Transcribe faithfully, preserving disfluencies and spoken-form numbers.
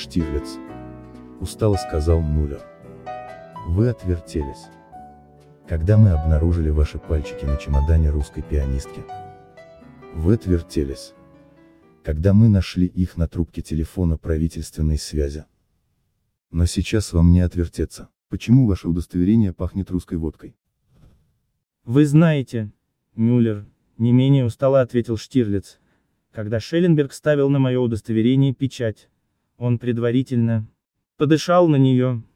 Штирлиц. Устало сказал Мюллер. Вы отвертелись. Когда мы обнаружили ваши пальчики на чемодане русской пианистки. Вы отвертелись. Когда мы нашли их на трубке телефона правительственной связи. Но сейчас вам не отвертеться. Почему ваше удостоверение пахнет русской водкой? Вы знаете, Мюллер, не менее устало ответил Штирлиц. Когда Шелленберг ставил на мое удостоверение печать, он предварительно подышал на нее.